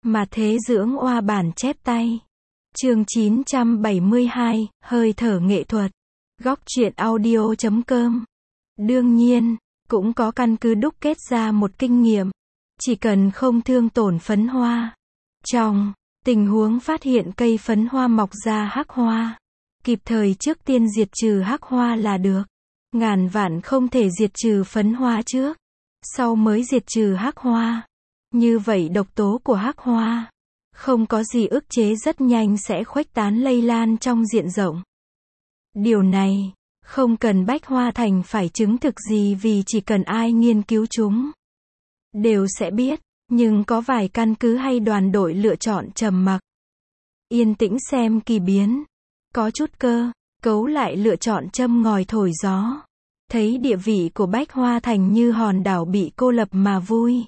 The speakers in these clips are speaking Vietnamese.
Mà thế dưỡng oa bản chép tay. Chương 972, hơi thở nghệ thuật. Góc truyện audio.com. Đương nhiên, cũng có căn cứ đúc kết ra một kinh nghiệm. Chỉ cần không thương tổn phấn hoa. Trong tình huống phát hiện cây phấn hoa mọc ra hắc hoa, kịp thời trước tiên diệt trừ hắc hoa là được. Ngàn vạn không thể diệt trừ phấn hoa trước, sau mới diệt trừ hắc hoa. Như vậy độc tố của hắc hoa không có gì ức chế rất nhanh sẽ khuếch tán lây lan trong diện rộng. Điều này không cần Bách Hoa Thành phải chứng thực gì, vì chỉ cần ai nghiên cứu chúng đều sẽ biết, nhưng có vài căn cứ hay đoàn đội lựa chọn trầm mặc, yên tĩnh xem kỳ biến. Có chút cơ cấu lại lựa chọn châm ngòi thổi gió. Thấy địa vị của Bách Hoa Thành như hòn đảo bị cô lập mà vui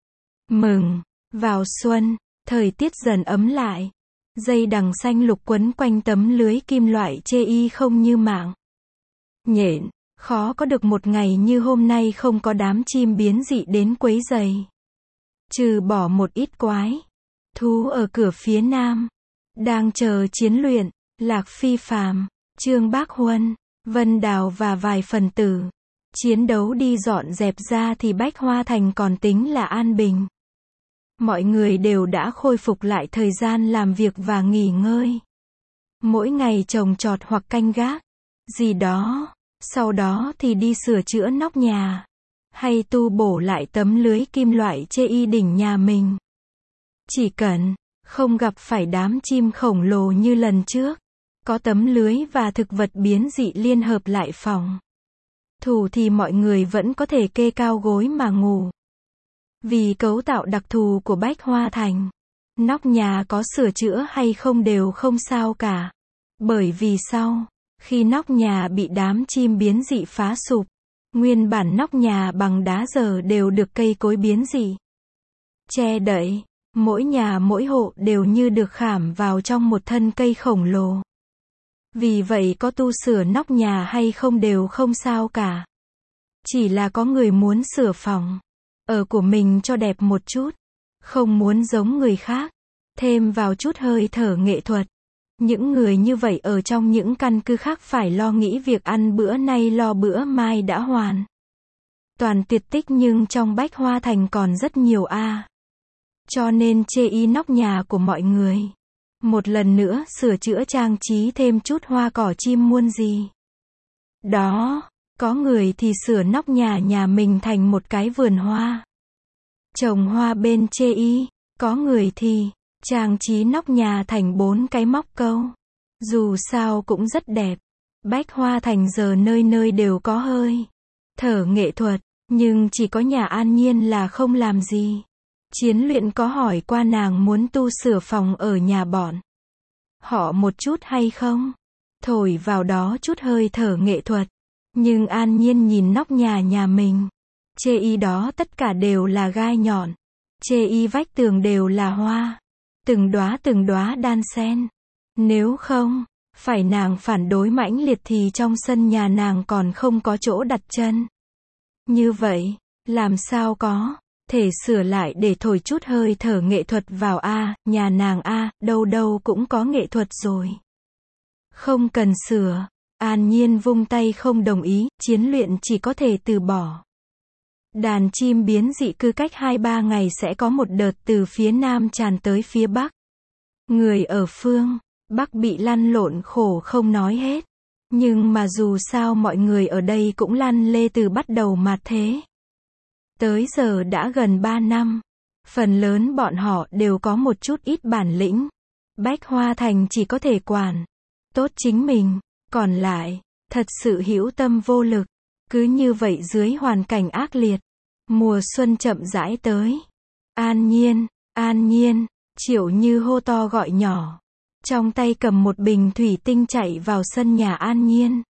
mừng. Vào xuân, thời tiết dần ấm lại. Dây đằng xanh lục quấn quanh tấm lưới kim loại chê y không như mạng nhện. Khó có được một ngày như hôm nay không có đám chim biến dị đến quấy rầy. Trừ bỏ một ít quái thú ở cửa phía nam đang chờ chiến luyện, Lạc Phi Phàm, Trương Bác Huân, Vân Đào và vài phần tử chiến đấu đi dọn dẹp ra thì Bách Hoa Thành còn tính là an bình. Mọi người đều đã khôi phục lại thời gian làm việc và nghỉ ngơi. Mỗi ngày trồng trọt hoặc canh gác gì đó, sau đó thì đi sửa chữa nóc nhà, hay tu bổ lại tấm lưới kim loại chê y đỉnh nhà mình. Chỉ cần không gặp phải đám chim khổng lồ như lần trước, có tấm lưới và thực vật biến dị liên hợp lại phòng thủ thì mọi người vẫn có thể kê cao gối mà ngủ. Vì cấu tạo đặc thù của Bách Hoa Thành, nóc nhà có sửa chữa hay không đều không sao cả. Bởi vì sau khi nóc nhà bị đám chim biến dị phá sụp, nguyên bản nóc nhà bằng đá giờ đều được cây cối biến dị che đậy. Mỗi nhà mỗi hộ đều như được khảm vào trong một thân cây khổng lồ. Vì vậy có tu sửa nóc nhà hay không đều không sao cả. Chỉ là có người muốn sửa phòng ở của mình cho đẹp một chút, không muốn giống người khác, thêm vào chút hơi thở nghệ thuật. Những người như vậy ở trong những căn cứ khác phải lo nghĩ việc ăn bữa nay lo bữa mai đã hoàn toàn tuyệt tích, nhưng trong Bách Hoa Thành còn rất nhiều cho nên chê y nóc nhà của mọi người. Một lần nữa sửa chữa trang trí thêm chút hoa cỏ chim muôn gì đó. Có người thì sửa nóc nhà mình thành một cái vườn hoa, trồng hoa bên chê y. Có người thì trang trí nóc nhà thành 4 cái móc câu. Dù sao cũng rất đẹp. Bách Hoa Thành giờ nơi nơi đều có hơi thở nghệ thuật, nhưng chỉ có nhà An Nhiên là không làm gì. Chiến luyện có hỏi qua nàng muốn tu sửa phòng ở nhà bọn họ một chút hay không, thổi vào đó chút hơi thở nghệ thuật. Nhưng An Nhiên nhìn nóc nhà mình, chê y đó tất cả đều là gai nhọn, chê y vách tường đều là hoa, từng đóa đan xen. Nếu không phải nàng phản đối mãnh liệt thì trong sân nhà nàng còn không có chỗ đặt chân. Như vậy, làm sao có thể sửa lại để thổi chút hơi thở nghệ thuật vào nhà nàng đâu đâu cũng có nghệ thuật rồi. Không cần sửa. An Nhiên vung tay không đồng ý, chiến luyện chỉ có thể từ bỏ. Đàn chim biến dị cứ cách 2-3 ngày sẽ có một đợt từ phía nam tràn tới phía bắc. Người ở phương bắc bị lăn lộn khổ không nói hết. Nhưng mà dù sao mọi người ở đây cũng lăn lê từ bắt đầu mạt thế tới giờ đã gần 3 năm. Phần lớn bọn họ đều có một chút ít bản lĩnh. Bách Hoa Thành chỉ có thể quản tốt chính mình, còn lại thật sự hữu tâm vô lực. Cứ như vậy dưới hoàn cảnh ác liệt, mùa xuân chậm rãi tới. An Nhiên, Triệu Như hô to gọi nhỏ, trong tay cầm một bình thủy tinh chạy vào sân nhà An Nhiên.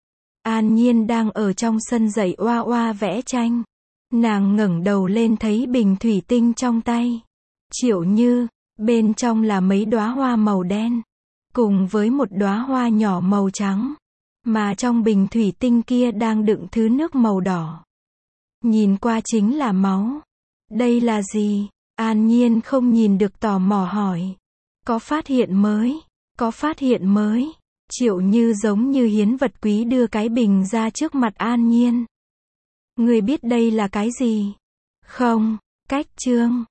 An Nhiên đang ở trong sân dạy oa vẽ tranh. Nàng ngẩng đầu lên thấy bình thủy tinh trong tay Triệu Như, bên trong là mấy đóa hoa màu đen, cùng với một đóa hoa nhỏ màu trắng, mà trong bình thủy tinh kia đang đựng thứ nước màu đỏ. Nhìn qua chính là máu. Đây là gì? An Nhiên không nhìn được tò mò hỏi. Có phát hiện mới? Có phát hiện mới? Triệu Như giống như hiến vật quý đưa cái bình ra trước mặt An Nhiên. Người biết đây là cái gì? Không, cách chương.